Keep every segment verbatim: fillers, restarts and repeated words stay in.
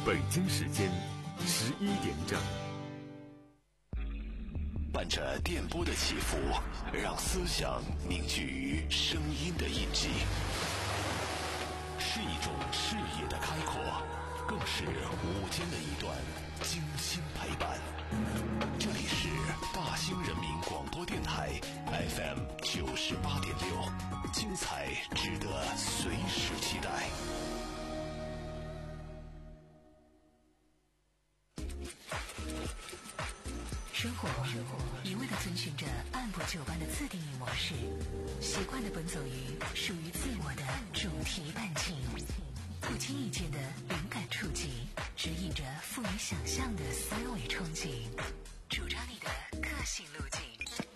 北京时间十一点整。 伴着电波的起伏，让思想凝聚于声音的印记，是一种视野的开阔，更是午间的一段精心陪伴。这里是大兴人民广播电台 F M 九十八点六，精彩值得随时期待。 生活一味地遵循着按部就班的自定义模式，习惯地奔走于属于自我的主题伴境，不经意间的灵感触及，指引着富于想象的思维憧憬，主张你的个性路径。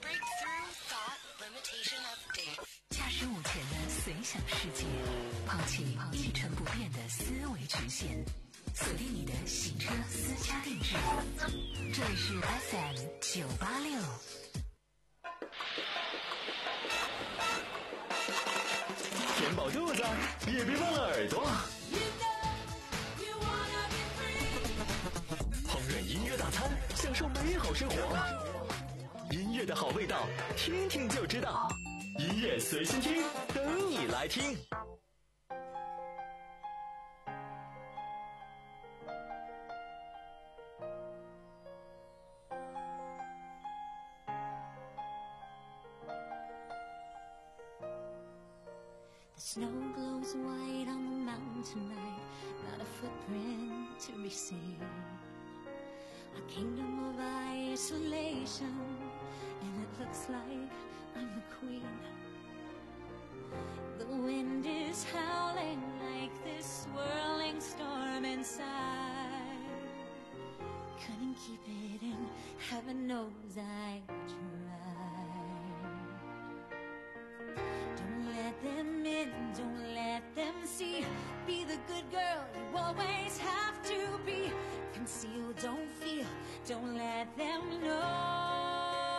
驾驶午前的随想世界，抛弃一成不变的思维局限，锁定你的行车私家定制。这里是 F M 九八六。 填饱肚子，也别忘了耳朵。烹饪音乐大餐，享受美好生活。音乐的好味道，听听就知道。音乐随心听，等你来听。 The snow glows white on the mountain tonight, not a footprint to be seen. A kingdom of isolation, and it looks like I'm the queen. The wind is howling like this swirling storm inside. Couldn't keep it in, heaven knows I tried. Don't let them in, don't let them see. Be the good girl you always have to be. Conceal, don't feel, don't let them know.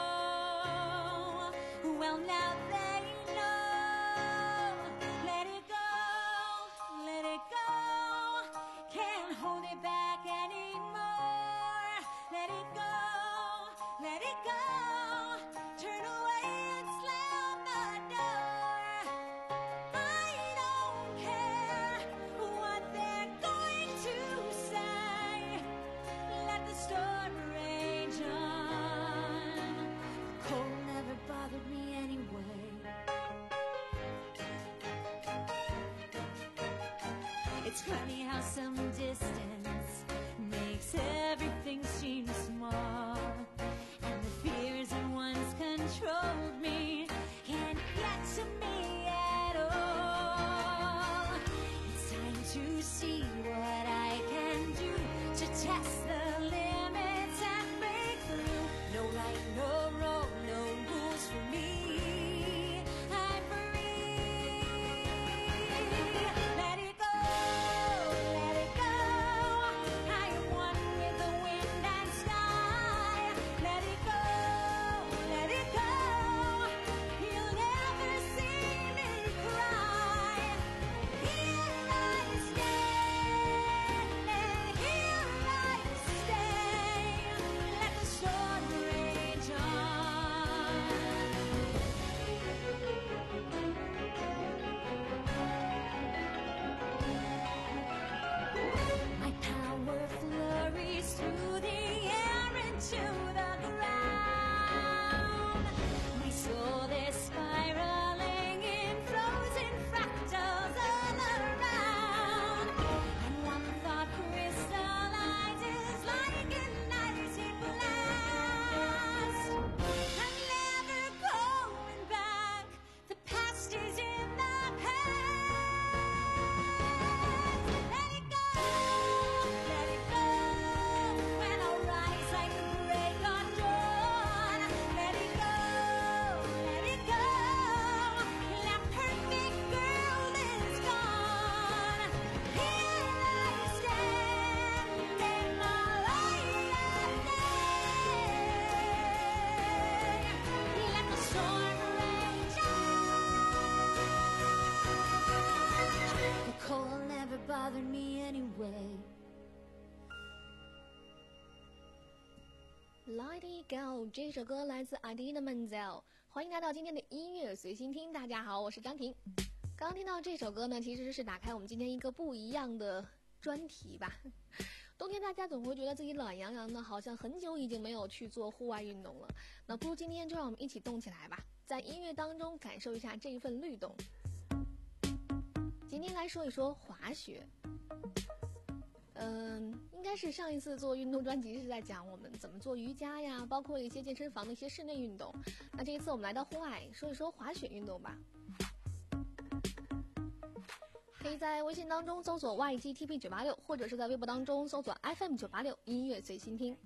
Well, now they know. Let it go, let it go. Can't hold it back anymore. Let it go, let it go. Turn away and slam the door. I don't care what they're going to say. Let the storm rage on. The cold never bothered me anyway. It's funny how some distance makes everything seem small, and the fears that once controlled me can't get to me at all. It's time to see what I can do to test the limits and break through. No right, no wrong, no rules for me. I'm free. Let it go, let it go. I am one with the wind and sky. Let it go, let it go. You'll never see me cry. Here I stand, and here I stay. Let the storm rage on. My power flurries through the air into the ground. My soul is spiraling in frozen fractals all around. And one thought crystallizes like an icy blast. I'm never going back. The past is in the past. Let it go, let it go. When I rise like the break of dawn. Let it go, let it go. That perfect girl is gone. Here I stand in the light of day. Let the storm rage on. The cold never bothered me anyway. Let It Go 这首歌来自 Idina Menzel， 欢迎来到今天的音乐随心听。大家好，我是张婷。刚刚听到这首歌呢，其实是打开我们今天一个不一样的专题吧。冬天大家总会觉得自己懒洋洋的，好像很久已经没有去做户外运动了。那不如今天就让我们一起动起来吧，在音乐当中感受一下这一份律动。今天来说一说滑雪。嗯，应该是上一次做运动专辑是在讲我们怎么做瑜伽呀，包括一些健身房的一些室内运动。那这一次我们来到户外，说一说滑雪运动吧。可以在微信当中搜索 Y G T P 九八六， 或者是在微博当中搜索 F M 九八六 音乐随心听。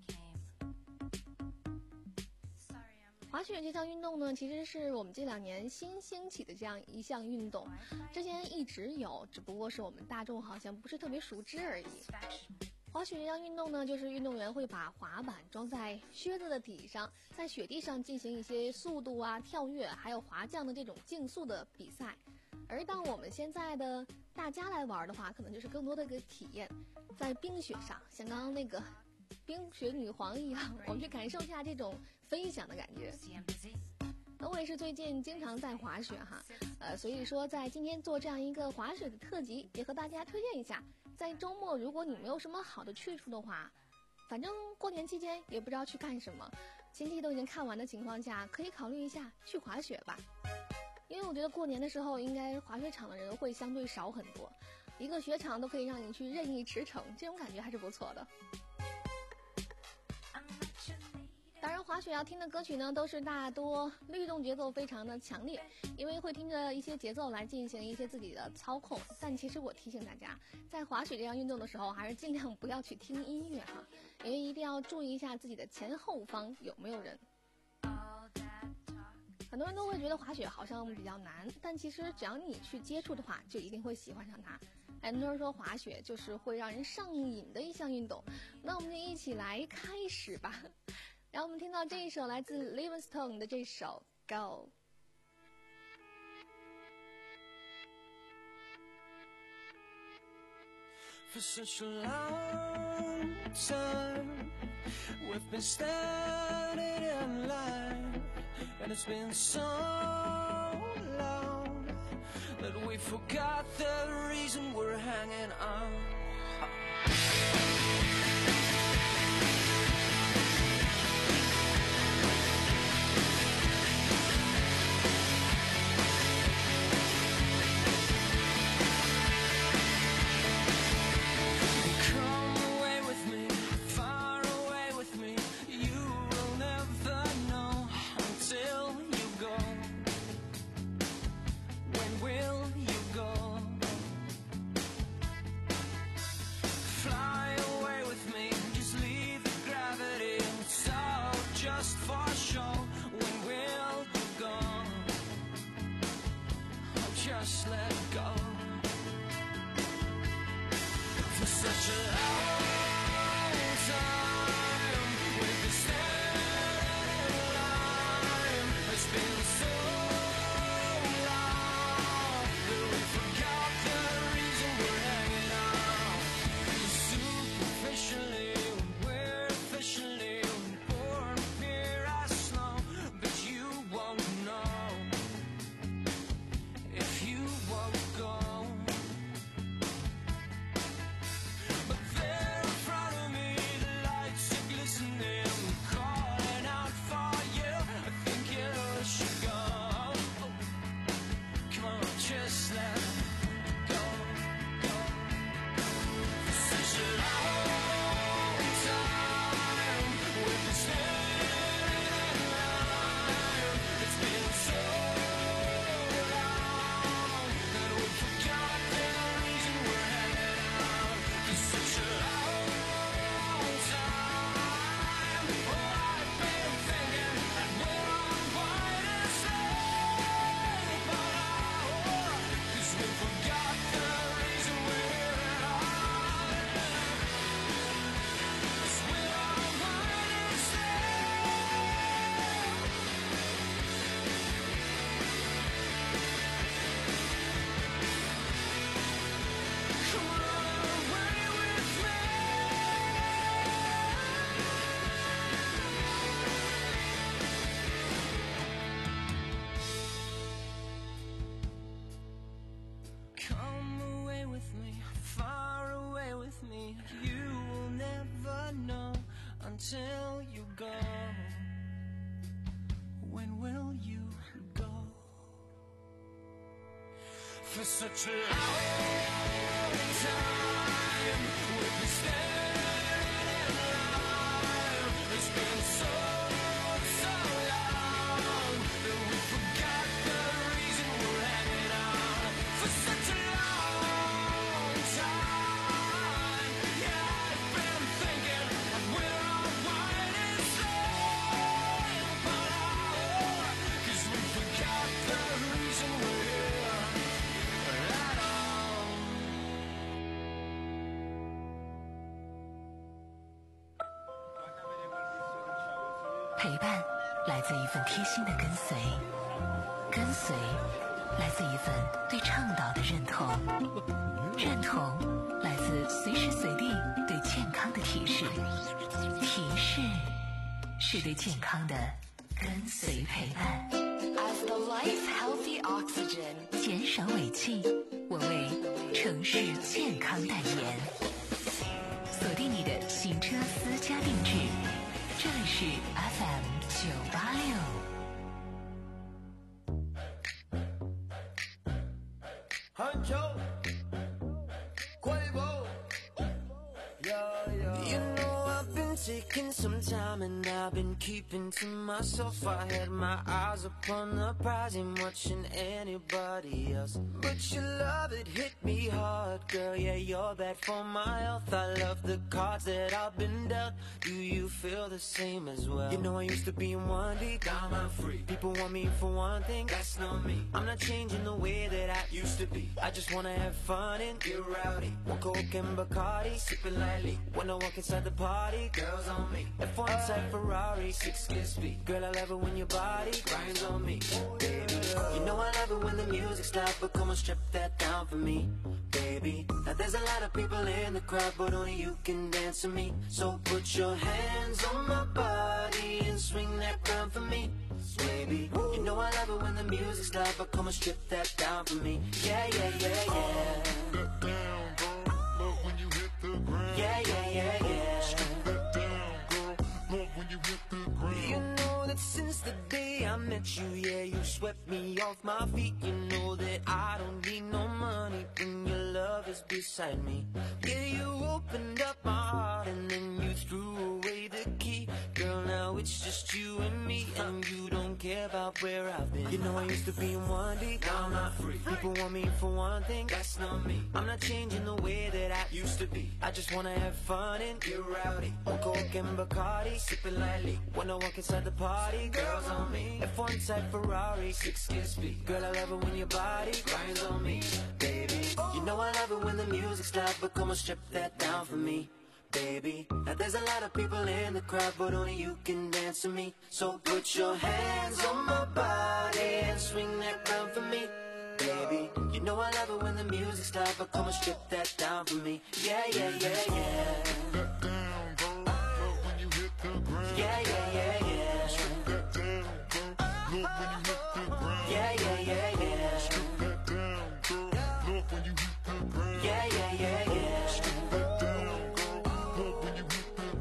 滑雪这项运动呢，其实是我们这两年新兴起的这样一项运动，之前一直有，只不过是我们大众好像不是特别熟知而已。滑雪这项运动呢，就是运动员会把滑板装在靴子的底上，在雪地上进行一些速度啊、跳跃，还有滑降的这种竞速的比赛。而当我们现在的大家来玩的话，可能就是更多的一个体验，在冰雪上，像刚刚那个冰雪女皇一样，我们去感受一下这种飞翔的感觉。那我也是最近经常在滑雪哈，呃，所以说在今天做这样一个滑雪的特辑，也和大家推荐一下，在周末如果你没有什么好的去处的话，反正过年期间也不知道去干什么，亲戚都已经看完的情况下，可以考虑一下去滑雪吧。因为我觉得过年的时候应该滑雪场的人会相对少很多，一个雪场都可以让你去任意驰骋，这种感觉还是不错的。当然滑雪要听的歌曲呢，都是大多律动节奏非常的强烈，因为会听着一些节奏来进行一些自己的操控。但其实我提醒大家，在滑雪这样运动的时候，还是尽量不要去听音乐哈，因为一定要注意一下自己的前后方有没有人。很多人都会觉得滑雪好像比较难，但其实只要你去接触的话，就一定会喜欢上它。很多人说滑雪就是会让人上瘾的一项运动，那我们就一起来开始吧。然后我们听到这一首来自 Livingstone 的这首 Go。 For such a long time we've been standing in line, and it's been so long that we forgot the reason we're hanging on. until you go. When will you go? For such a long time we've been standing in line. It's been so, so long that we forgot the reason we're hanging on. For such a long time, yeah, I've been thinking we're all one and same, but oh, 'cause we forgot the reason we're here at all. 陪伴来自一份贴心的跟随，跟随来自一份对倡导的认同，认同来自随时随地对健康的提示，提示是对健康的跟随陪伴。As the life healthy oxygen， 减少尾气，我为城市健康代言。锁定你的行车私家定制，这里是 F M 九八六。 You know I've been taking some time and I've been keeping to myself. I had my eyes upon the prize and watching anybody else. But your love, it hit me hard, girl. Yeah, you're bad for my health. I love the cards that I've been dealt. Do you feel the same as well? You know I used to be in one deep, now I'm free. People want me for one thing, that's not me. I'm not changing the way that I used to be. I just wanna have fun and get rowdy. One Coke and Bacardi, sipping lightly. When I walk inside the party, girls on me. F one type Ferrari, six gear speed. Girl, I love it when your body grinds on me, baby. You know I love it when the music's loud, but come on, strip that down for me, baby. Now there's a lot of people in the crowd, but only you can dance to me. So put your hands on my body and swing that crown for me, baby. You know I love it when the music's loud, but come on, strip that down for me. Yeah, yeah, yeah, yeah. That down, girl. Love when you hit the ground. Yeah, yeah, yeah, yeah. Strip that down, girl. Love when you hit the ground. You know that since the day I met you, yeah, you swept me off my feet. You know that I don't need no money when your love is beside me. Yeah, you opened up my heart and then you threw away the key. Girl, now it's just you and me, and you don't care about where I've been. You know I used to be in one deep, now I'm not free. People want me for one thing, that's not me. I'm not changing the way that I used to be. I just wanna have fun and get rowdy. One Coke and Bacardi, sipping lightly. When I walk inside the party, girls on me. F one type Ferrari, six gear speed. Girl, I love it when your body grinds on me, baby. You know I love it when the music's loud, but come on, strip that down for me, baby. Now there's a lot of people in the crowd, but only you can dance to me. So put your hands on my body and swing that crown for me, baby. You know I love it when the music's loud, but come on, strip that down for me. Yeah, yeah, yeah, yeah. That down, girl. Love when you hit the ground. Yeah, yeah, yeah, yeah. Strip that down, girl. Love when you hit the ground. Yeah, yeah, yeah, yeah. Strip that down, girl. Love when you hit the ground. Yeah, yeah, yeah, yeah. Strip that down, girl. Love when you hit the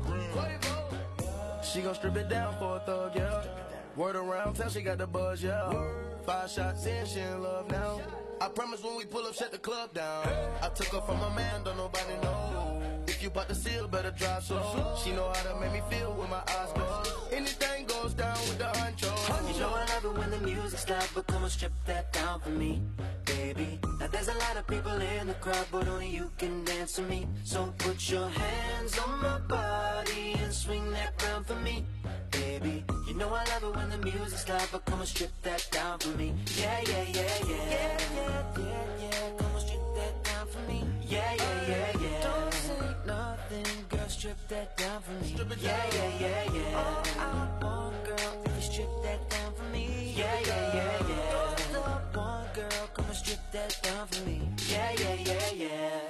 ground. She gon' strip it down for a thug, yeah. Word around town, she got the buzz, yeah. Five shots in, she in love now. I promise when we pull up, shut the club down. I took her from a man, don't nobody know. If you bought the seal, better drive slow. She know how to make me feel with my eyes closed. Anything goes down with the honcho. You know I love it when the music's loud, but come on, strip that down for me, baby. Now there's a lot of people in the crowd, but only you can dance to me. So put your hands on my body and swing that crown for me, baby. You know I love it when the music's loud, but come on, strip that down for me. Yeah, yeah, yeah, yeah. Yeah, yeah, yeah, yeah. Come on, strip that down for me. Yeah, yeah, yeah, yeah. Don't say nothing, girl, strip that down for me. Yeah, yeah, yeah, yeah. All I want, girl, if you strip that down for me. Yeah, yeah, yeah, yeah. All I want, girl, come on, strip that down for me. Yeah, yeah, yeah, yeah.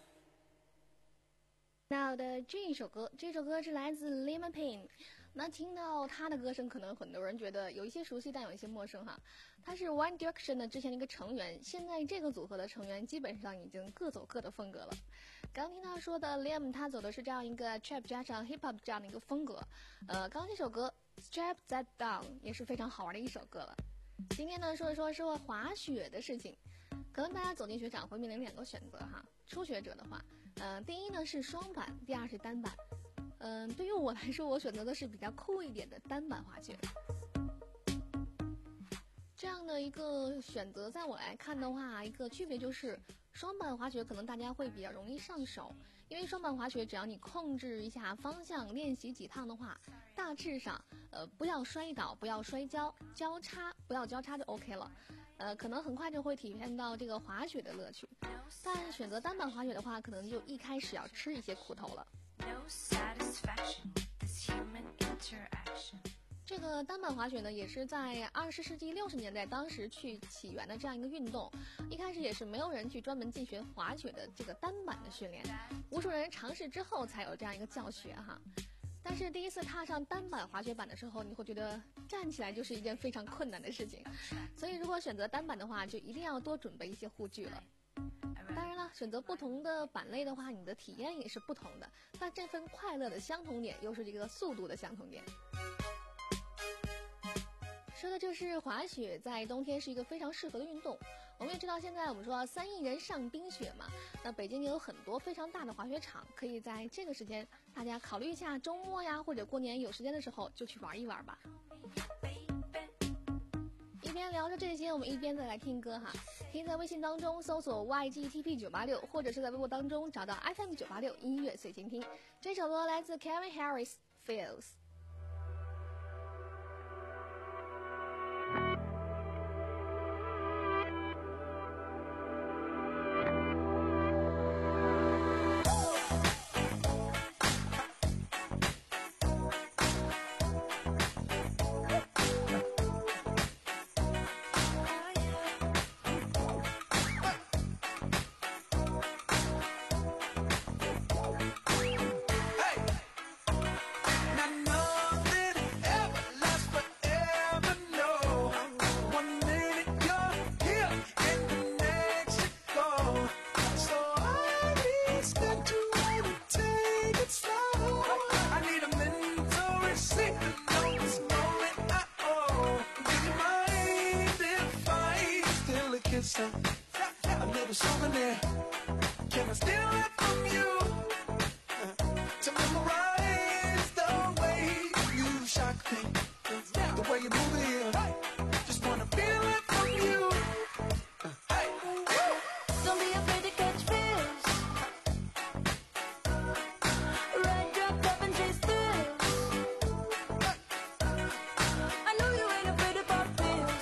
那的这一首歌，这首歌是来自 Lemon Payne。那听到他的歌声，可能很多人觉得有一些熟悉，但有一些陌生哈。他是 One Direction 的之前的一个成员，现在这个组合的成员基本上已经各走各的风格了。 刚听他说的 Liam 他走的是这样一个 trap 加上 hip hop 这样的一个风格，呃，刚刚这首歌 Strap That Down 也是非常好玩的一首歌了。今天呢说一说说滑雪的事情，可能大家走进雪场会面临两个选择哈，初学者的话，呃，第一呢是双板，第二是单板。嗯、呃，对于我来说，我选择的是比较酷一点的单板滑雪。这样的一个选择，在我来看的话，一个区别就是双板滑雪可能大家会比较容易上手，因为双板滑雪只要你控制一下方向，练习几趟的话，大致上呃不要摔倒，不要摔跤，交叉不要交叉就 OK 了，呃可能很快就会体验到这个滑雪的乐趣。但选择单板滑雪的话，可能就一开始要吃一些苦头了。这个单板滑雪呢，也是在二十世纪六十年代当时去起源的这样一个运动。一开始也是没有人去专门进行滑雪的这个单板的训练，无数人尝试之后才有这样一个教学哈。但是第一次踏上单板滑雪板的时候，你会觉得站起来就是一件非常困难的事情。所以如果选择单板的话，就一定要多准备一些护具了。当然了，选择不同的板类的话，你的体验也是不同的。但这份快乐的相同点，又是这个速度的相同点。说的就是滑雪在冬天是一个非常适合的运动。我们也知道现在我们说三亿人上冰雪嘛，那北京也有很多非常大的滑雪场，可以在这个时间大家考虑一下周末呀，或者过年有时间的时候就去玩一玩吧。一边聊着这些，我们一边再来听歌哈。可以在微信当中搜索 Y G T P 九八六， 或者是在微博当中找到 F M 九八六 音乐随心听。这首歌来自 Calvin Harris Feels。 A little souvenir. Can I steal it from you? To memorize the way you shock me, the way you move it. Just wanna feel it from you. Hey, don't be afraid to catch feels. Ride drop up and chase thrills. I know you ain't afraid about feels.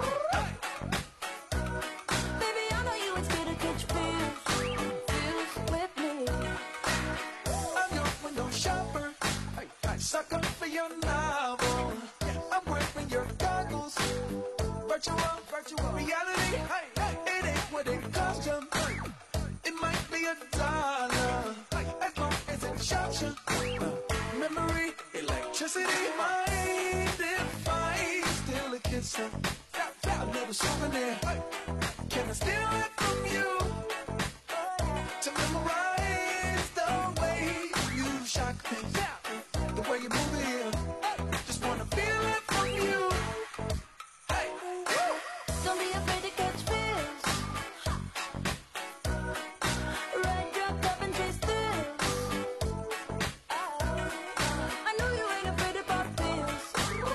Baby, I know you ain't scared to catch feels. Feels with me. I'm your window shopper. Suck up for your novel. I'm wearing your goggles. Virtual, virtual reality. It ain't what it cost you. It might be a dollar, as long as it shocks you. Memory, electricity, mind if I steal a kiss? A little souvenir. Can I steal it from you? To memorize the way you shock me, the way you move it. Just wanna feel it from you. Hey, Don't be afraid to catch feels. Ride drop up and chase thrills. I know you ain't afraid about feels.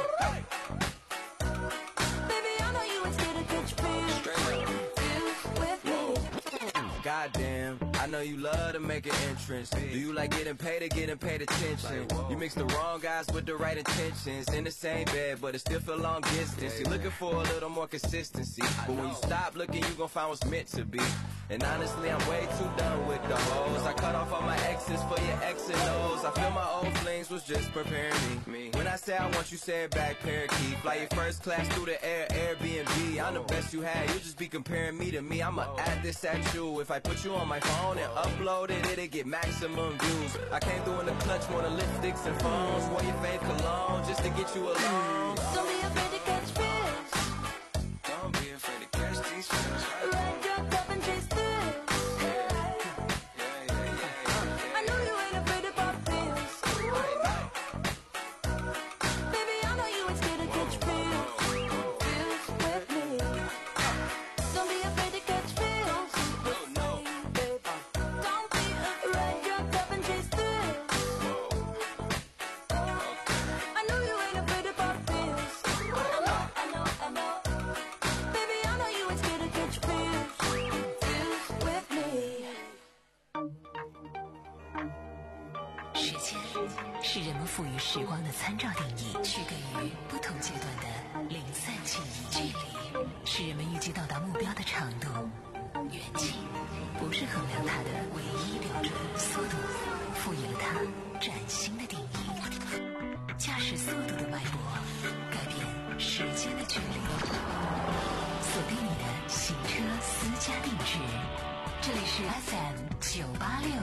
Baby, I know you ain't scared to catch feels. Feels with me. Goddamn, I know you love to make an entrance. Do you like getting paid or getting paid attention? You mix the wrong guys with the right intentions. In the same bed, but it still feel long distance. You're looking for a little more consistency, but when you stop looking, you gon' find what's meant to be. And honestly, I'm way too done with the hoes. I cut off all my exes for your X and O's. I feel my old flings was just preparing me. When I say I want you, say it back, parakeet. Fly your first class through the air, Airbnb. I'm the best you had, you just be comparing me to me. I'ma add this at you. If I put you on my phone and upload it, it'll get maximum views. I came through in the clutch, more than lipsticks and phones. Wore your fave cologne just to get you alone. Don't be afraid to catch feels. Don't be afraid to catch these feels. Ride drop up and chase thrills. 时间是人们赋予时光的参照定义，区隔于不同阶段的零散记忆。距离是人们预计到达目标的长度，远近不是衡量它的唯一标准。速度赋予了它崭新的定义，驾驶速度的脉搏改变时间的距离。锁定你的行车私家定制，这里是 F M 九八六。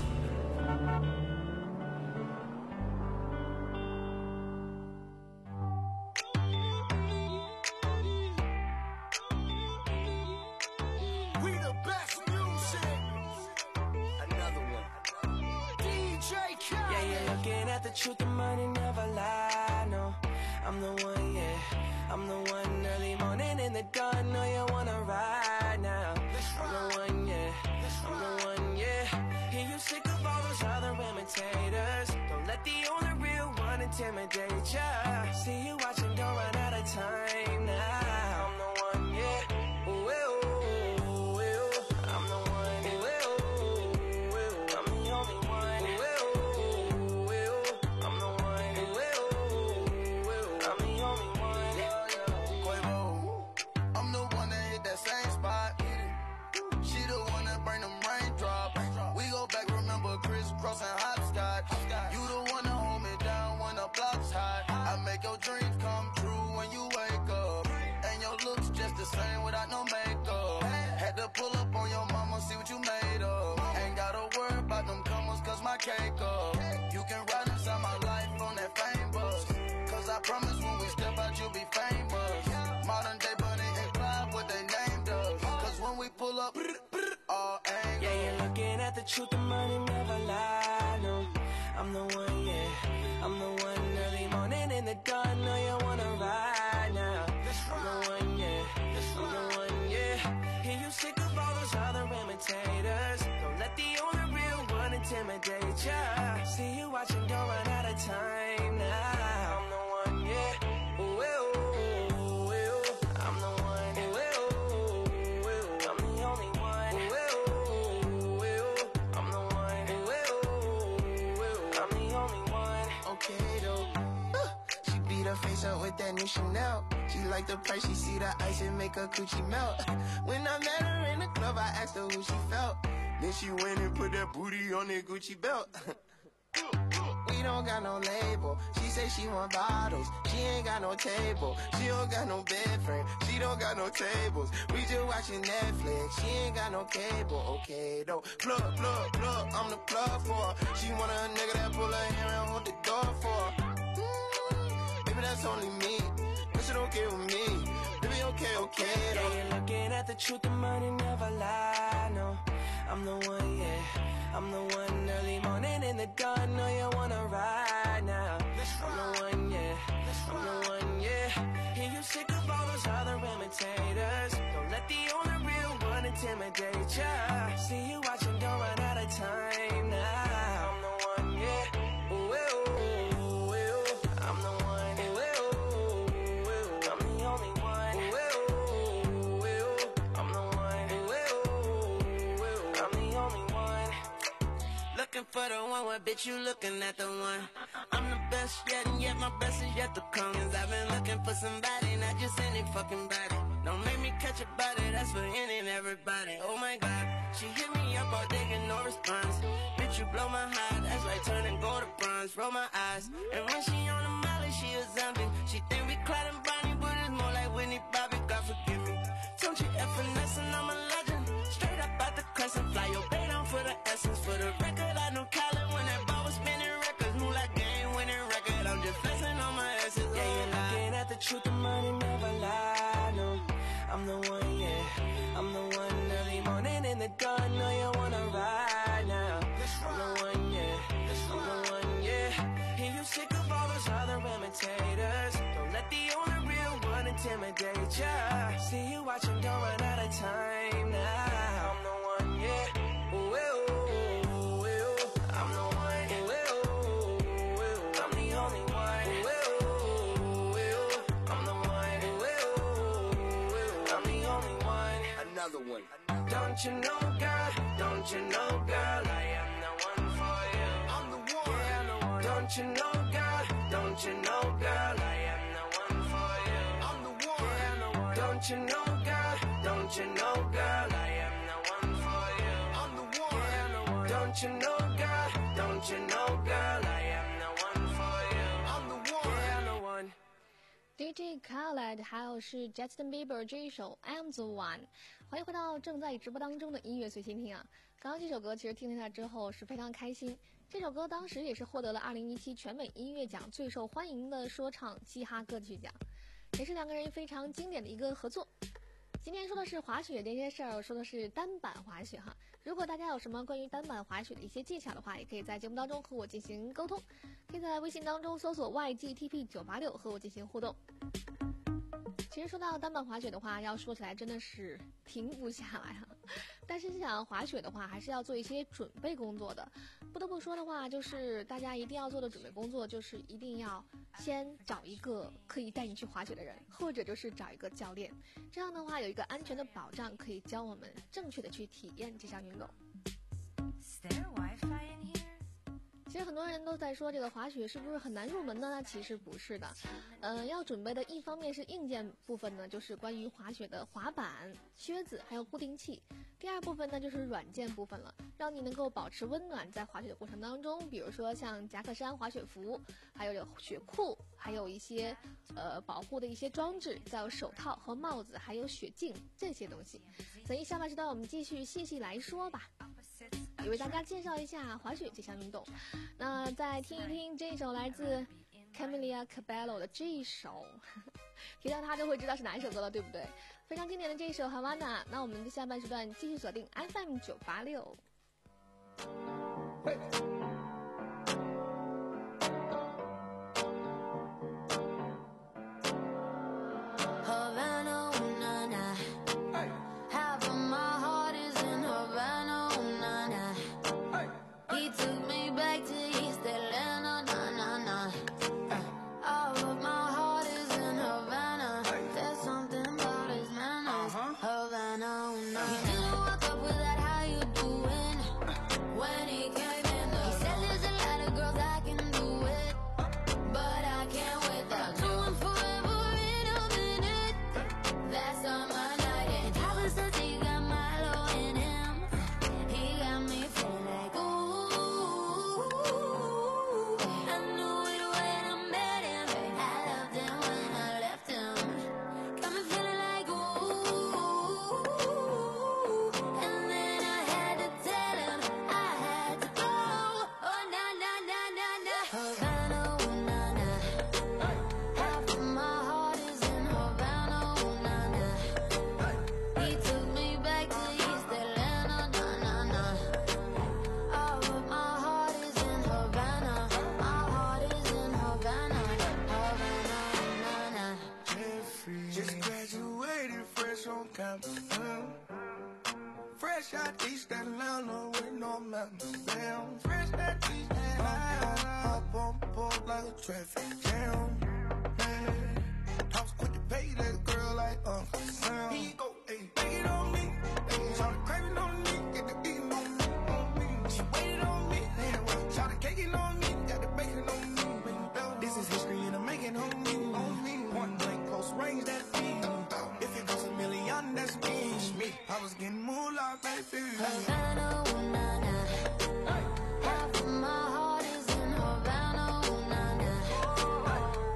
Truth, the money never lie, no. I'm the one, yeah. I'm the one early morning in the dawn. Know you wanna ride now. I'm the one, yeah. I'm the one, yeah. Hear you sick of all those other imitators. Don't let the only real one intimidate ya. See you watching, don't run out of time now. I'm the one, yeah. Ooh, ooh, ooh, ooh. I'm the one, ooh, ooh, ooh. I'm the only one, ooh, ooh. Crossing hopscotch. You the one to hold me down when the block's hot. I make your dreams come true when you wake up. And your looks just the same without no makeup. Had to pull up on your mama, see what you made of. Ain't gotta worry about them comers, cause my cake up. You can ride inside my life on that fame bus. Cause I promise when we step out, you'll be famous. Modern day Bunny and Clyde, what they named us. Cause when we pull up, all angles. Yeah, you're looking at the truth, the money never lie, no. I'm the one, yeah. I'm the one early morning in the dawn. Know you wanna ride now. I'm the one, yeah. I'm the one, yeah. Hear you sick of all those other imitators. Don't let the only real one intimidate ya. See you watching, don't run out of time now. I'm the one, yeah. Ooh, ooh, ooh, ooh. I'm the one, ooh, ooh, ooh, ooh. I'm the only one, ooh, ooh, ooh, ooh. I'm the one, ooh, ooh, ooh. I'm the only one. Okay though, uh, she beat her face up with that new Chanel. She like the price, she see the ice and make her coochie melt. When I met her in the club, I asked her who she felt. Then she went and put that booty on that Gucci belt. We don't got no label. She say she want bottles. She ain't got no table. She don't got no bed frame. She don't got no tables. We just watching Netflix. She ain't got no cable. Okay though. Plug, plug, plug. I'm the plug for her. She want a nigga that pull her hair and hold the door for her. Mm, baby, that's only me. This shit okay with me. Baby, okay, okay though. Yeah, you're looking at the truth, the money never lie, no. I'm the one, yeah. I'm the one early morning in the dawn. Know you wanna ride now. I'm the one, yeah. I'm the one, yeah. Hear you sick of all those other imitators. Don't let the only real one intimidate ya. See you watching, don't run out of time now. I'm the one, yeah. Ooh, ooh, ooh, ooh. I'm the one, ooh, ooh, ooh. I'm the only one, ooh, ooh, ooh. I'm the one, ooh, ooh, ooh. I'm the only one. Looking for the one, what bitch you looking at the one? I'm the best yet, and yet my best is yet to come. Cause I've been looking for somebody, not just any fucking body. Don't make me catch a body, that's for any and everybody. Oh my god, she hit me up all day, get no response. Bitch, you blow my heart, that's like turning gold to bronze. Roll my eyes, and when she on the molly, she a zombie. She think we Clyde and Bonnie, but it's more like Whitney Bobby, God forgive me. Don't you F finesse and I'm a legend. Straight up out the crescent, fly your bait on for the essence. For the record, I know Khaled when that ball was spinning records. Move like game winning record, I'm just flexing on my essence. Yeah, you're looking at the truth, the money never lie, no. I'm the one, yeah. I'm the one early morning in the dawn. Know you wanna ride now. I'm the one, yeah. I'm the one, yeah. Hear you sick of all those other imitators. Don't let the only real one intimidate ya. See you watching, don't run out of time now. I'm the one, yeah. Ooh, ooh, ooh, ooh. I'm the one, ooh, ooh, ooh. I'm the only one, ooh, ooh, ooh. I'm the one, ooh, ooh, ooh. I'm the only one. Another one. Don't you know, girl? Don't you know, girl? I am the one for you. I'm the one. Yeah, Don't you know, girl? Don't you know, girl? I am the one for you. I'm the one. Yeah, I'm the one. Don't you know, girl? Don't you know, girl? I am the one for you. I'm the one. Yeah, I'm the one. Don't you know, girl? Don't you know, girl? I am the one for you. I'm the one. Yeah, I'm the one. D J Khaled 还有是 Justin Bieber 这一首 I'm the One。 欢迎回到正在直播当中的音乐随心听啊！刚刚这首歌其实听了一下之后是非常开心，这首歌当时也是获得了二零一七全美音乐奖最受欢迎的说唱嘻哈歌曲奖，也是两个人非常经典的一个合作。今天说的是滑雪这些事儿，说的是单板滑雪哈。如果大家有什么关于单板滑雪的一些技巧的话，也可以在节目当中和我进行沟通，可以在微信当中搜索 Y G T P 九八六和我进行互动。其实说到单板滑雪的话，要说起来真的是停不下来啊。但是想滑雪的话，还是要做一些准备工作的。不得不说的话，就是大家一定要做的准备工作，就是一定要先找一个可以带你去滑雪的人，或者就是找一个教练。这样的话有一个安全的保障，可以教我们正确的去体验这项运动。其实很多人都在说这个滑雪是不是很难入门呢？那其实不是的，呃，要准备的一方面是硬件部分呢，就是关于滑雪的滑板、靴子还有固定器；第二部分呢就是软件部分了，让你能够保持温暖在滑雪的过程当中，比如说像夹克衫、滑雪服，还有雪裤，还有一些呃保护的一些装置，再有手套和帽子，还有雪镜这些东西。所以下半时段我们继续细细来说吧。也为大家介绍一下滑雪这项运动。那再听一听这首来自 Camila Cabello 的这一首，提到它就会知道是哪一首歌了，对不对？非常经典的这一首 Havana。 那我们的下半时段继续锁定 F M 九八六。 Fresh out East Atlanta with no mountains down. Fresh out East Atlanta, up on board like a traffic jam. Man, I was quick to pay that girl like Uncle Sam. He go, hey, take it on me. Hey, shout the craving on me, get the eating on me, on me. She waited on me, damn, well, shout the caking on me, got the bacon on me. This is history and I'm making on me, on me. Point blank, close range, that's me. If it goes a million, that's me. I was getting moolah, baby. Havana, ooh, nah, nah. Half of my heart is in Havana, ooh, nah, nah.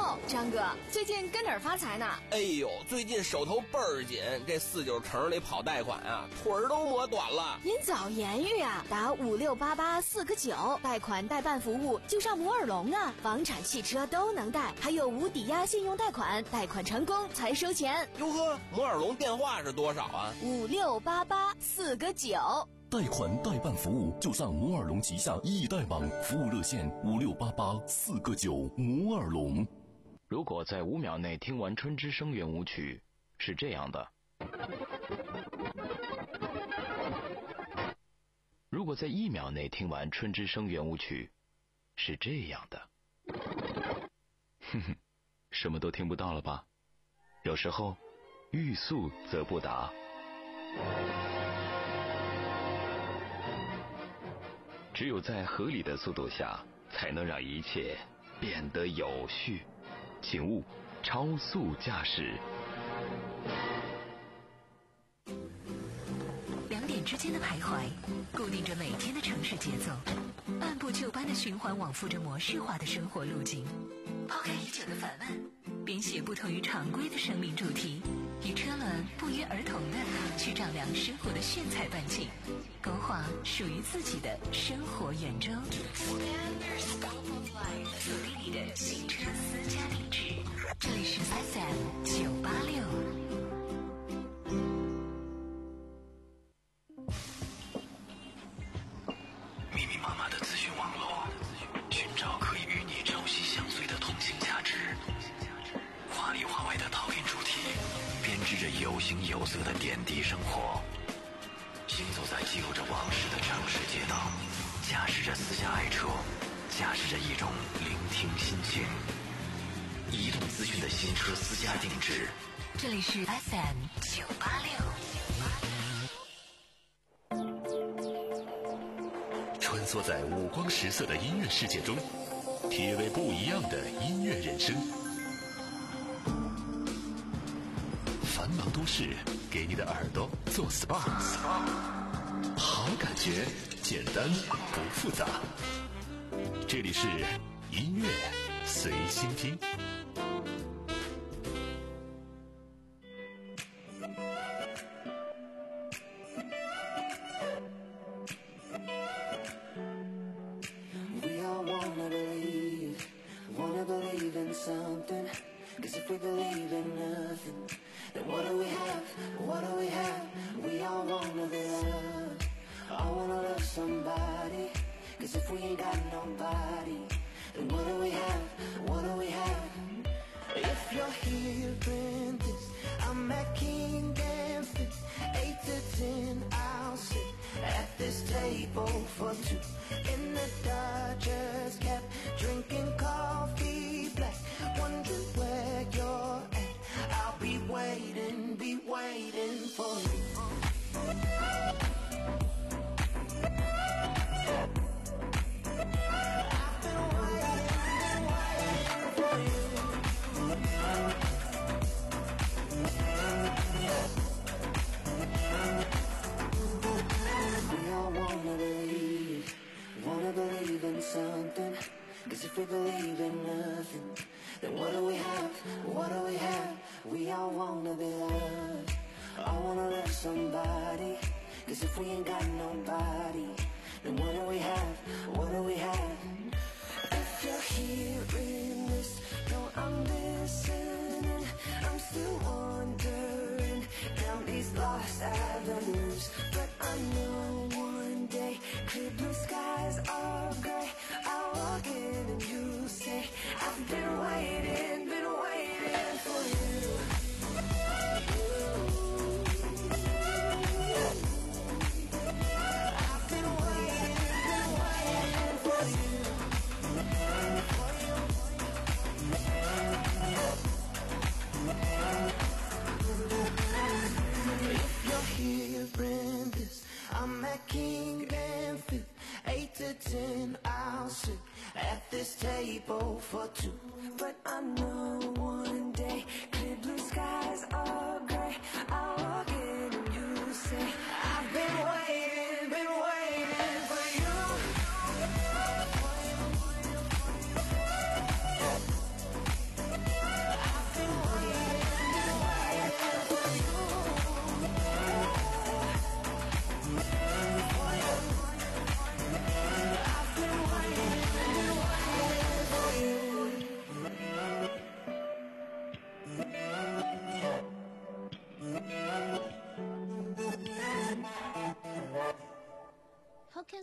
哟，张哥，最近跟哪儿发财呢？ 哎呦，最近手头倍儿紧，这四九城里跑贷款啊，腿儿都磨短了。 您早言语啊，打五六八八四个九，贷款代办服务就上摩尔龙啊，房产、汽车都能贷，还有无抵押信用贷款，贷款成功才收钱。 哟呵，摩尔龙电话是多少啊？ 五六八八四个九。 贷款代办服务就上摩尔龙旗下易贷网，服务热线五六八八四个九。摩尔龙。 如果在五秒内听完春之声圆舞曲，是这样的；如果在一秒内听完春之声圆舞曲，是这样的。哼哼，什么都听不到了吧？有时候，欲速则不达。只有在合理的速度下，才能让一切变得有序。请勿超速驾驶。 两点之间的徘徊，固定着每天的城市节奏，按部就班的循环往复着模式化的生活路径。抛开已久的烦闷，编写不同于常规的生命主题，与车轮不约而同的去丈量生活的炫彩半径，勾画属于自己的生活圆周。锁定你的新车私家定制，这里是 F M 九八六。 密密麻麻的资讯网络，寻找可以与你朝夕相随的同性价值。华里华外的讨厌主题，编织着有形有色的点滴生活。行走在记录着往事的城市街道，驾驶着私家爱车，驾驶着一种聆听心情。移动资讯的新车私家定制， 这里是 F M 九八六。 穿梭在五光十色的音乐世界中，体味不一样的音乐人生。繁忙都市给你的耳朵做 S P A， 好感觉简单不复杂。这里是音乐随心听。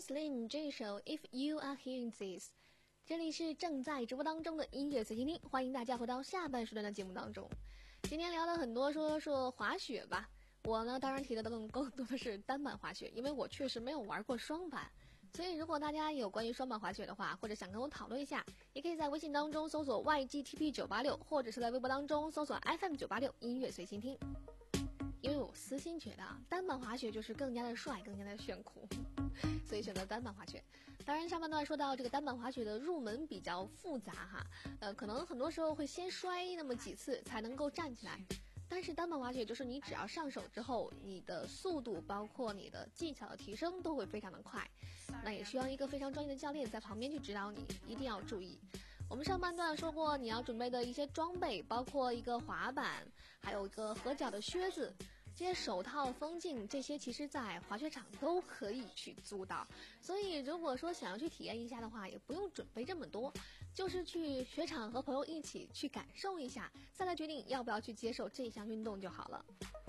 Slim 这首 If You Are Hearing This。这里是正在直播当中的音乐随心听，欢迎大家回到下半时段的节目当中。今天聊了很多，说说滑雪吧。我呢，当然提的更更多的是单板滑雪，因为我确实没有玩过双板。所以如果大家有关于双板滑雪的话，或者想跟我讨论一下，也可以在微信当中搜索 Y G T P 九八六， 或者是在微博当中搜索 F M 九八六 音乐随心听。因为我私心觉得啊，单板滑雪就是更加的帅，更加的炫酷，所以选择单板滑雪。当然上半段说到这个单板滑雪的入门比较复杂哈，呃，可能很多时候会先摔那么几次才能够站起来。但是单板滑雪就是你只要上手之后，你的速度包括你的技巧的提升都会非常的快，那也需要一个非常专业的教练在旁边去指导你，一定要注意。我们上半段说过你要准备的一些装备，包括一个滑板，还有一个合脚的靴子，这些手套、风镜，这些其实在滑雪场都可以去租到。所以如果说想要去体验一下的话，也不用准备这么多，就是去雪场和朋友一起去感受一下，再来决定要不要去接受这项运动就好了。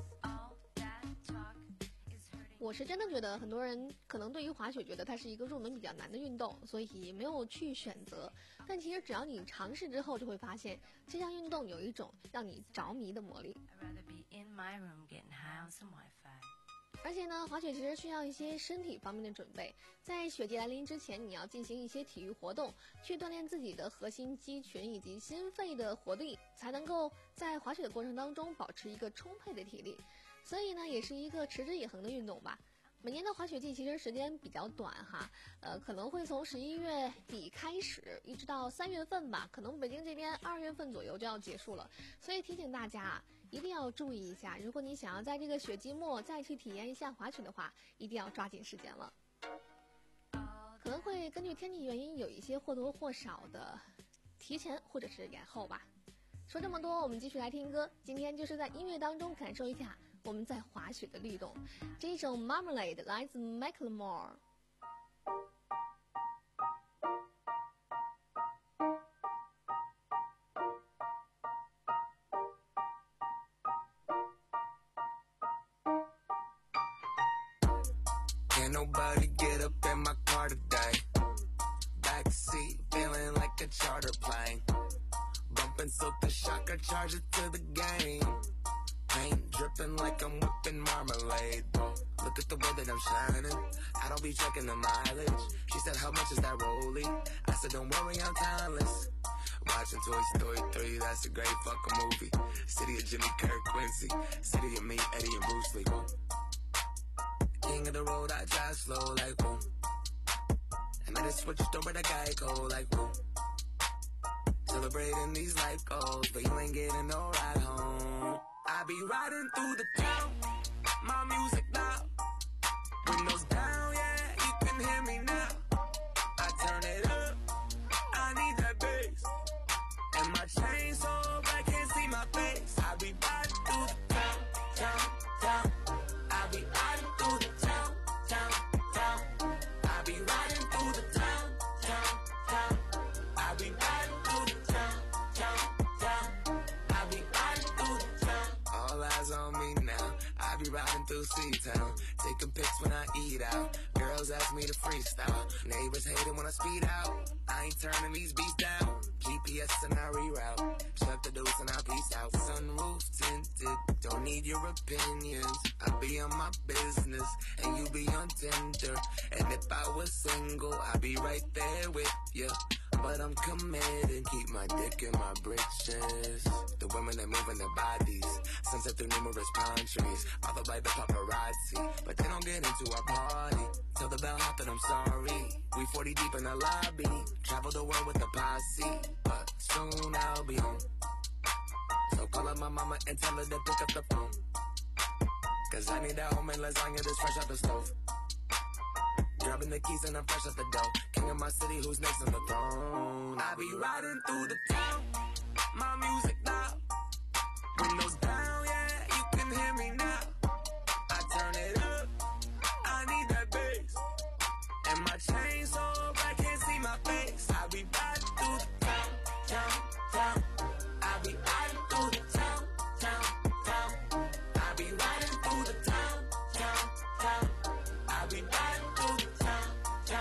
我是真的觉得很多人可能对于滑雪觉得它是一个入门比较难的运动，所以没有去选择。但其实只要你尝试之后，就会发现这项运动有一种让你着迷的魔力。而且呢，滑雪其实需要一些身体方面的准备，在雪季来临之前，你要进行一些体育活动，去锻炼自己的核心肌群以及心肺的活力，才能够在滑雪的过程当中保持一个充沛的体力。所以呢，也是一个持之以恒的运动吧。每年的滑雪季其实时间比较短哈，呃，可能会从十一月底开始，一直到三月份吧，可能北京这边二月份左右就要结束了。所以提醒大家啊，一定要注意一下，如果你想要在这个雪季末再去体验一下滑雪的话，一定要抓紧时间了。可能会根据天气原因有一些或多或少的提前或者是延后吧。说这么多，我们继续来听歌。今天就是在音乐当中感受一下我们在滑雪的律动。这一首 Marmalade 来自 Macklemore。 Can't nobody get up in my car today. Backseat feeling like a charter plane. Bumping so the shocker charge it to the game. Paint dripping like I'm whipping marmalade, bro. Look at the way that I'm shining. I don't be checking the mileage. She said, how much is that rollie? I said, don't worry, I'm timeless. Watching Toy Story three, that's a great fucking movie. City of Jimmy Kirk Quincy. City of me, Eddie and Bruce Lee, whoa. King of the road, I drive slow like whoa. And I just switched over to Geico like whoa. Celebrating these life goals, but you ain't getting no ride home. I be riding through the town, my music loud. Windows down, yeah, you can hear me now. I turn it up, I need that bass. And my chain so black, can't see my face. I be riding through the town, town, town. I be riding through the town, town, town. I be riding through the town, town, town. I be riding through the town, town, town. I be riding through the town. All eyes on me now. I be riding through C-Town, taking pics when I eat out. Girls ask me to freestyle. Neighbors hating when I speed out. I ain't turning these beats down. G P S and I reroute. Shut the deuce and I peace out. Sunroof tinted, don't need your opinions. I be on my business and you be on Tinder. And if I was single, I'd be right there with you. But I'm committed, keep my dick in my britches. The women that moving their bodies, sunset through numerous palm trees, followed by the paparazzi. But they don't get into our party. Tell the bellhop that I'm sorry. We forty deep in the lobby, travel the world with a posse. But soon I'll be home. So call up my mama and tell her to pick up the phone. Cause I need that homemade lasagna that's fresh out the stove. Grabbing the keys and I'm fresh out the dough. King of my city, who's next on the throne? I be riding through the town, my music loud. Windows down, yeah, you can hear me now. I turn it up, I need that bass. And my chain so black, can't see my face. I be riding through the town, town, town. I be riding through the town, town, town. I be riding through the town, town, town. I be riding through the town, town.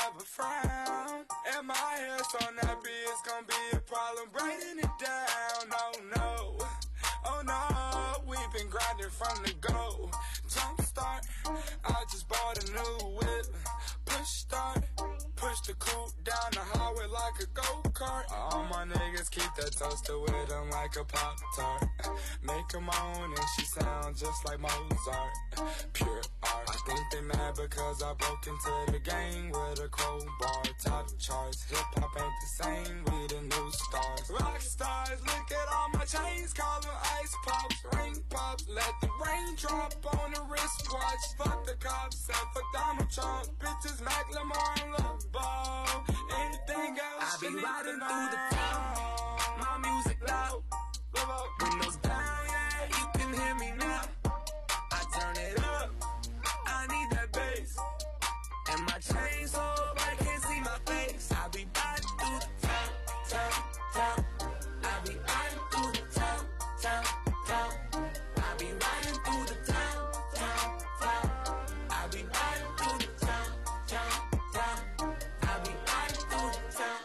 never frown. And my hair's on that beat, it's gonna be a problem braiding it down. Oh no, oh no, we've been grinding from the go. Jump start, I just bought a new whip. Push start, push the coupe down the highway like a go-kart. All my niggas keep that toaster with them like a Pop-Tart. Make them own and she sounds just like Mozart. Pure art. I think they mad because I broke into the game with a crowbar. Top charts, hip-hop ain't the same, we the new stars. Rock stars, look at all my chains, call them ice pops. Ring pops, let the rain drop on the wristwatch. Fuck the cops and fuck Donald Trump. Bitches Macklemore and Love Ball. Anything else I be you need riding to through the know. town, my music loud. Windows down, yeah, you can hear me now. I turn it up, I need that bass. And my chain so I can't see my face. I be riding through the town, town, town. I be riding through the town, town, town. I be riding through the town, town, town. I be riding through the town, town, town. I be riding through the town.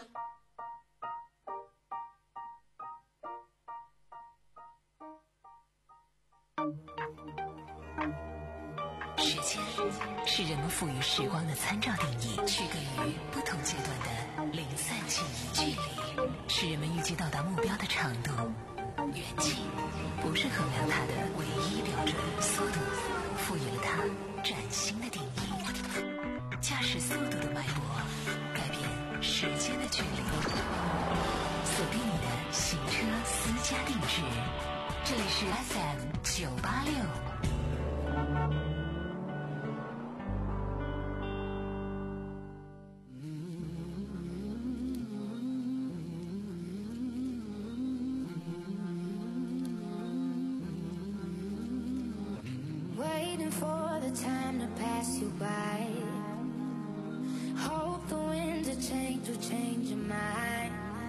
时间是人们赋予时光的参照定义，区隔于不同阶段的零散记忆。距离是人们预计到达目标的长度，远近不是衡量它的唯一标准。速度赋予了它崭新的定义。驾驶速度的脉搏改变时间的距离。锁定你的行车私家定制，这里是 F M 九八六。 Waiting for the time to pass you by. Hope the wind to change will change your mind.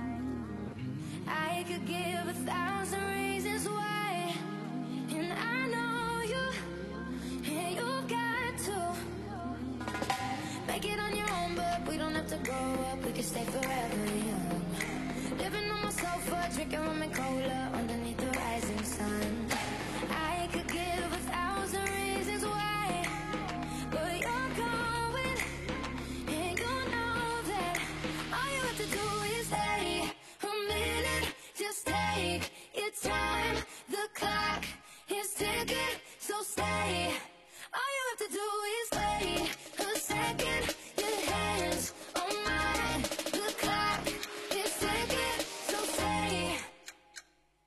I could give a thousand reasons why, and I know you, and you've got to make it on your own, but we don't have to grow up, we can stay forever young. Living on my sofa, drinking rum and cola underneath the rising sun. I could give a thousand reasons why, but you're going, and you know that all you have to do is stay a minute. Just take your time, the clock is ticking, so stay. All you have to do is wait a second. Your hands on mine, the clock is ticking, so stay.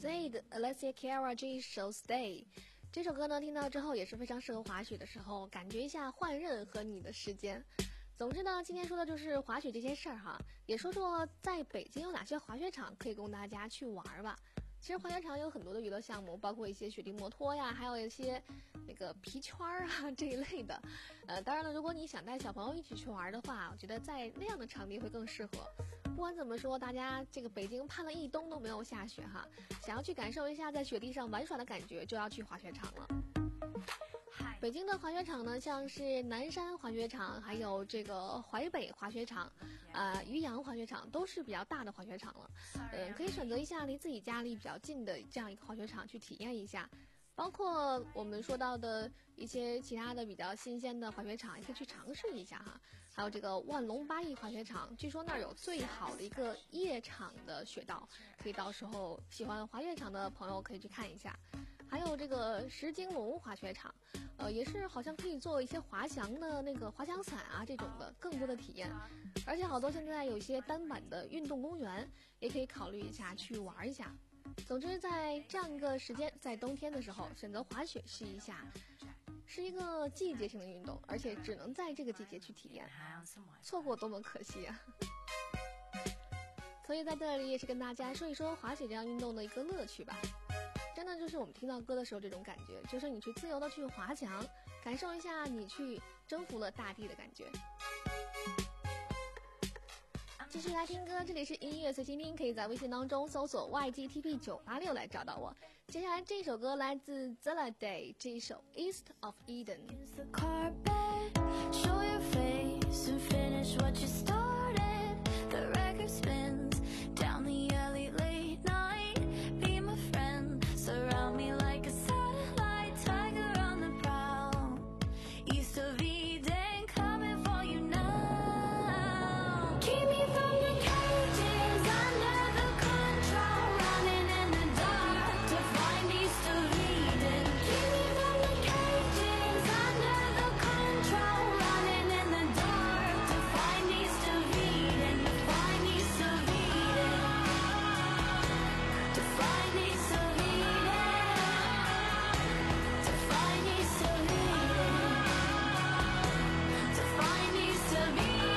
Z 的 Alessia Cara 这一首 Stay， 这首歌呢听到之后也是非常适合滑雪的时候，感觉一下换刃和你的时间。总之呢，今天说的就是滑雪这些事儿哈，也说说在北京有哪些滑雪场可以供大家去玩吧。其实滑雪场有很多的娱乐项目，包括一些雪地摩托呀，还有一些那个皮圈啊这一类的。呃，当然了，如果你想带小朋友一起去玩的话，我觉得在那样的场地会更适合。不管怎么说，大家这个北京盼了一冬都没有下雪哈，想要去感受一下在雪地上玩耍的感觉，就要去滑雪场了。北京的滑雪场呢，像是南山滑雪场，还有这个淮北滑雪场，呃，渔阳滑雪场都是比较大的滑雪场了。嗯、呃，可以选择一下离自己家里比较近的这样一个滑雪场去体验一下。包括我们说到的一些其他的比较新鲜的滑雪场，也可以去尝试一下哈。还有这个万隆八亿滑雪场，据说那儿有最好的一个夜场的雪道，可以到时候喜欢滑雪场的朋友可以去看一下。还有这个石金龙滑雪场，呃，也是好像可以做一些滑翔的那个滑翔伞啊这种的更多的体验，而且好多现在有些单板的运动公园也可以考虑一下去玩一下。总之，在这样一个时间，在冬天的时候选择滑雪试一下，是一个季节性的运动，而且只能在这个季节去体验，错过多么可惜啊！所以在这里也是跟大家说一说滑雪这样运动的一个乐趣吧。真的就是我们听到歌的时候这种感觉，就是你去自由的去滑翔，感受一下你去征服了大地的感觉。继续来听歌，这里是音乐随心听，可以在微信当中搜索 Y G T P 九八六 来找到我。接下来这首歌来自 Zeladay， 这一首 East of Eden。 Show your face and finish what you started. The record spins down the alley late night. Be my friend, surround me like a satellite, tiger on the prowl. East of Eden, coming for you now. Keep me from the cages, under the control, running in the dark to find East of Eden. Keep me from the cages, under the control, running in the dark to find East of Eden, to find East of Eden, to find East of Eden, to find East of Eden, to find East of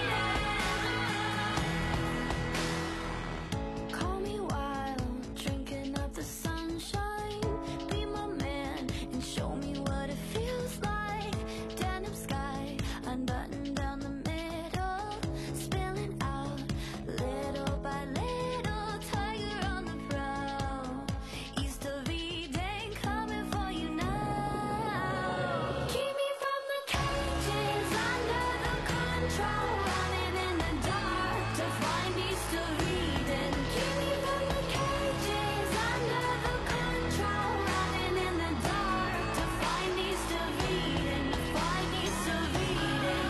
Eden. Call me wild, drinking up the sunshine. Be my man and show me what it feels like. Denim sky, unbuttoned down the middle, spilling out little by little. Tiger on the prowl, East of Eden, coming for you now. Keep me from the cages, under the control, running in the dark to find East of Eden. Keep me from the cages, under the control, running in the dark to find East of Eden, to find East of Eden,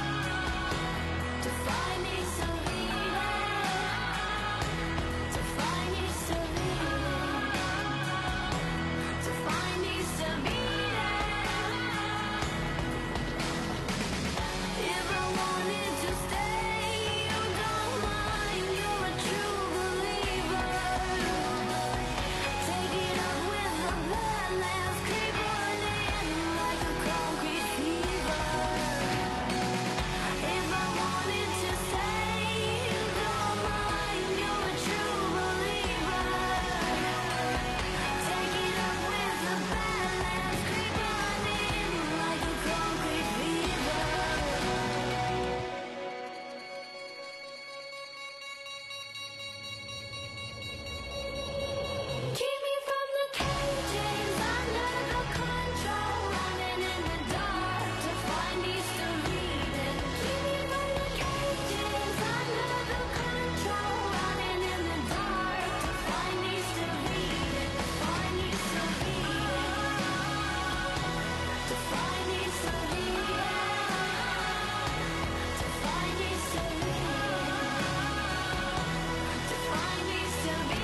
to find East of Eden, to find East of Eden, to find East of Eden. If I wanted to stay, you don't mind, you're a true believer. Take it up with the badlands, keep running like a concrete fever. If I wanted to stay, you don't mind, you're a true believer. Take it up with the badlands, keep running like a concrete fever. Keep me from the cages, under the control, running in the dark to find East of Eden. Keep me from the cages, under the control, running in the dark to find East of Eden, to find East of Eden, to find East of Eden, to find East of Eden, to find East of Eden.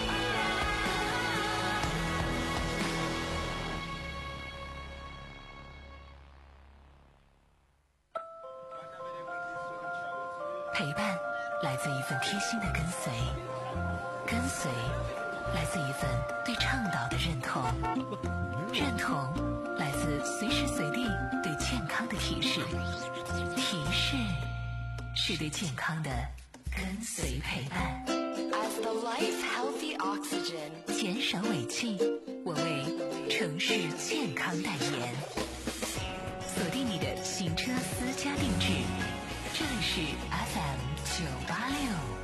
陪伴来自一份贴心的跟随，跟随来自一份对倡导的认同，认同来自随时随地对健康的提示，提示是对健康的跟随陪伴。 As the life healthy oxygen， 减少尾气，我为城市健康代言。锁定你的行车私家定制，这里是 F M 九八六。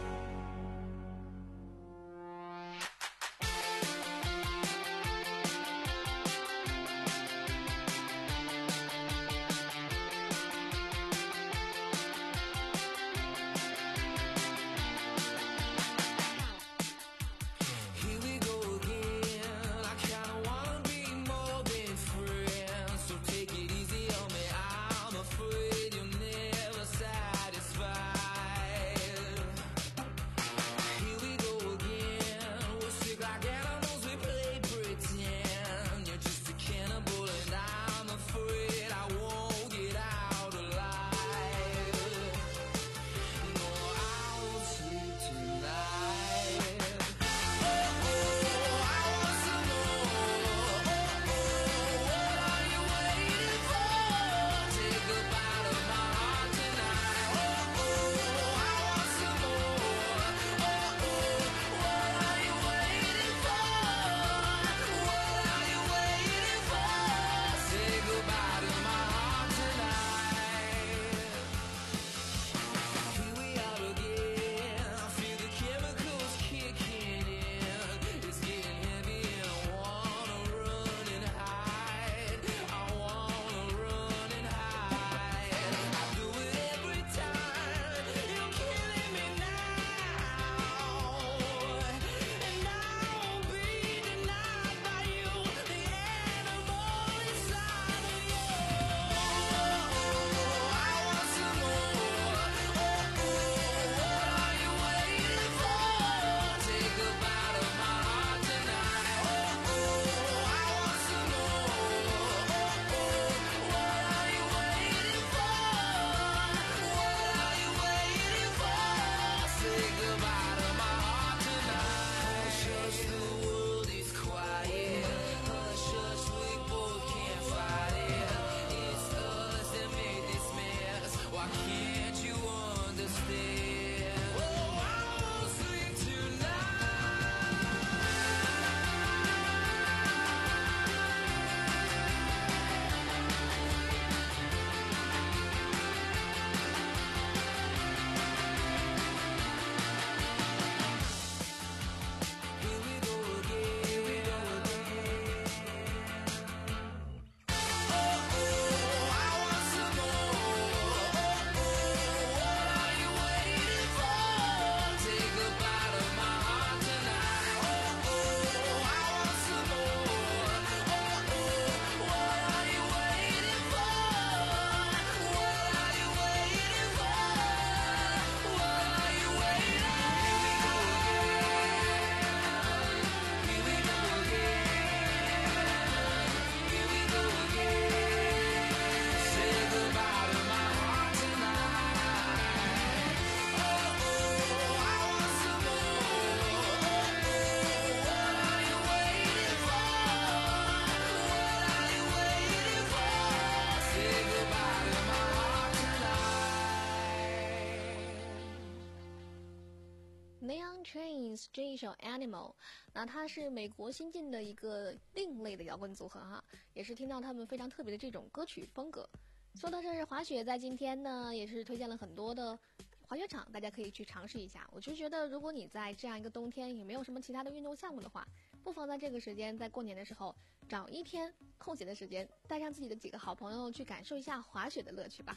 Trains 这一首 Animal， 那它是美国新晋的一个另类的摇滚组合哈，也是听到他们非常特别的这种歌曲风格。说到这是滑雪，在今天呢也是推荐了很多的滑雪场，大家可以去尝试一下。我就觉得如果你在这样一个冬天也没有什么其他的运动项目的话，不妨在这个时间，在过年的时候找一天空闲的时间，带上自己的几个好朋友去感受一下滑雪的乐趣吧。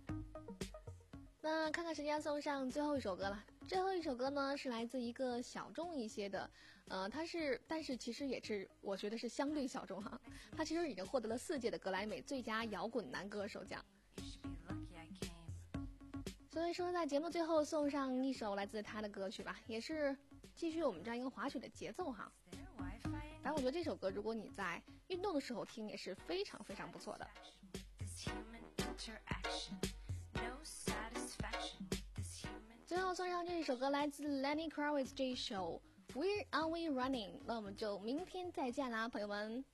那看看时间，送上最后一首歌了。最后一首歌呢是来自一个小众一些的，呃，它是，但是其实也是我觉得是相对小众哈。它其实已经获得了四届的格莱美最佳摇滚男歌手奖。所以说在节目最后送上一首来自他的歌曲吧，也是继续我们这样一个滑雪的节奏哈。反正我觉得这首歌如果你在运动的时候听也是非常非常不错的。最后送上这一首歌，来自 Lenny Kravitz 这一首 Where are we running？ 那我们就明天再见啦，朋友们。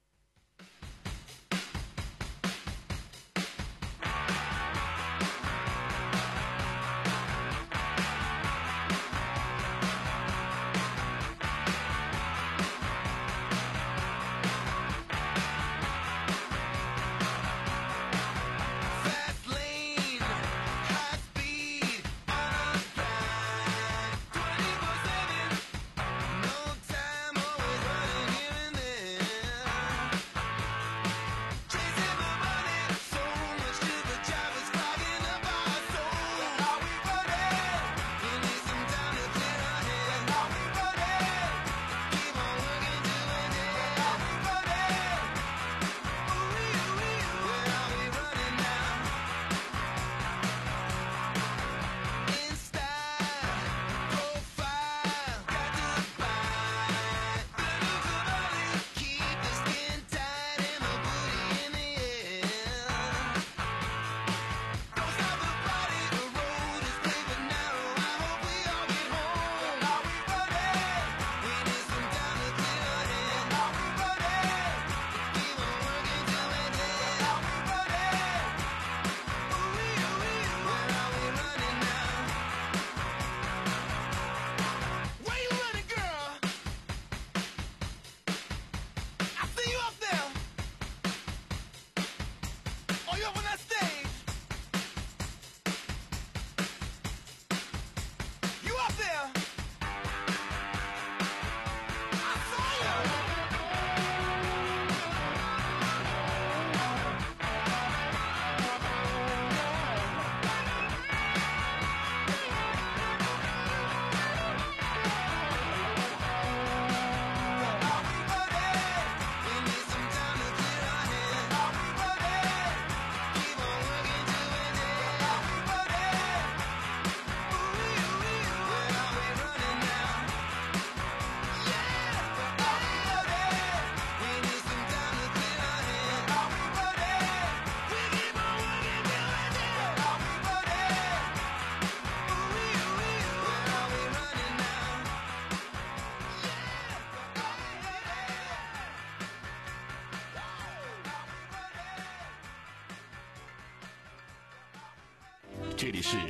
这里是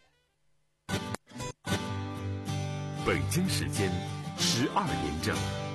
北京时间十二点整。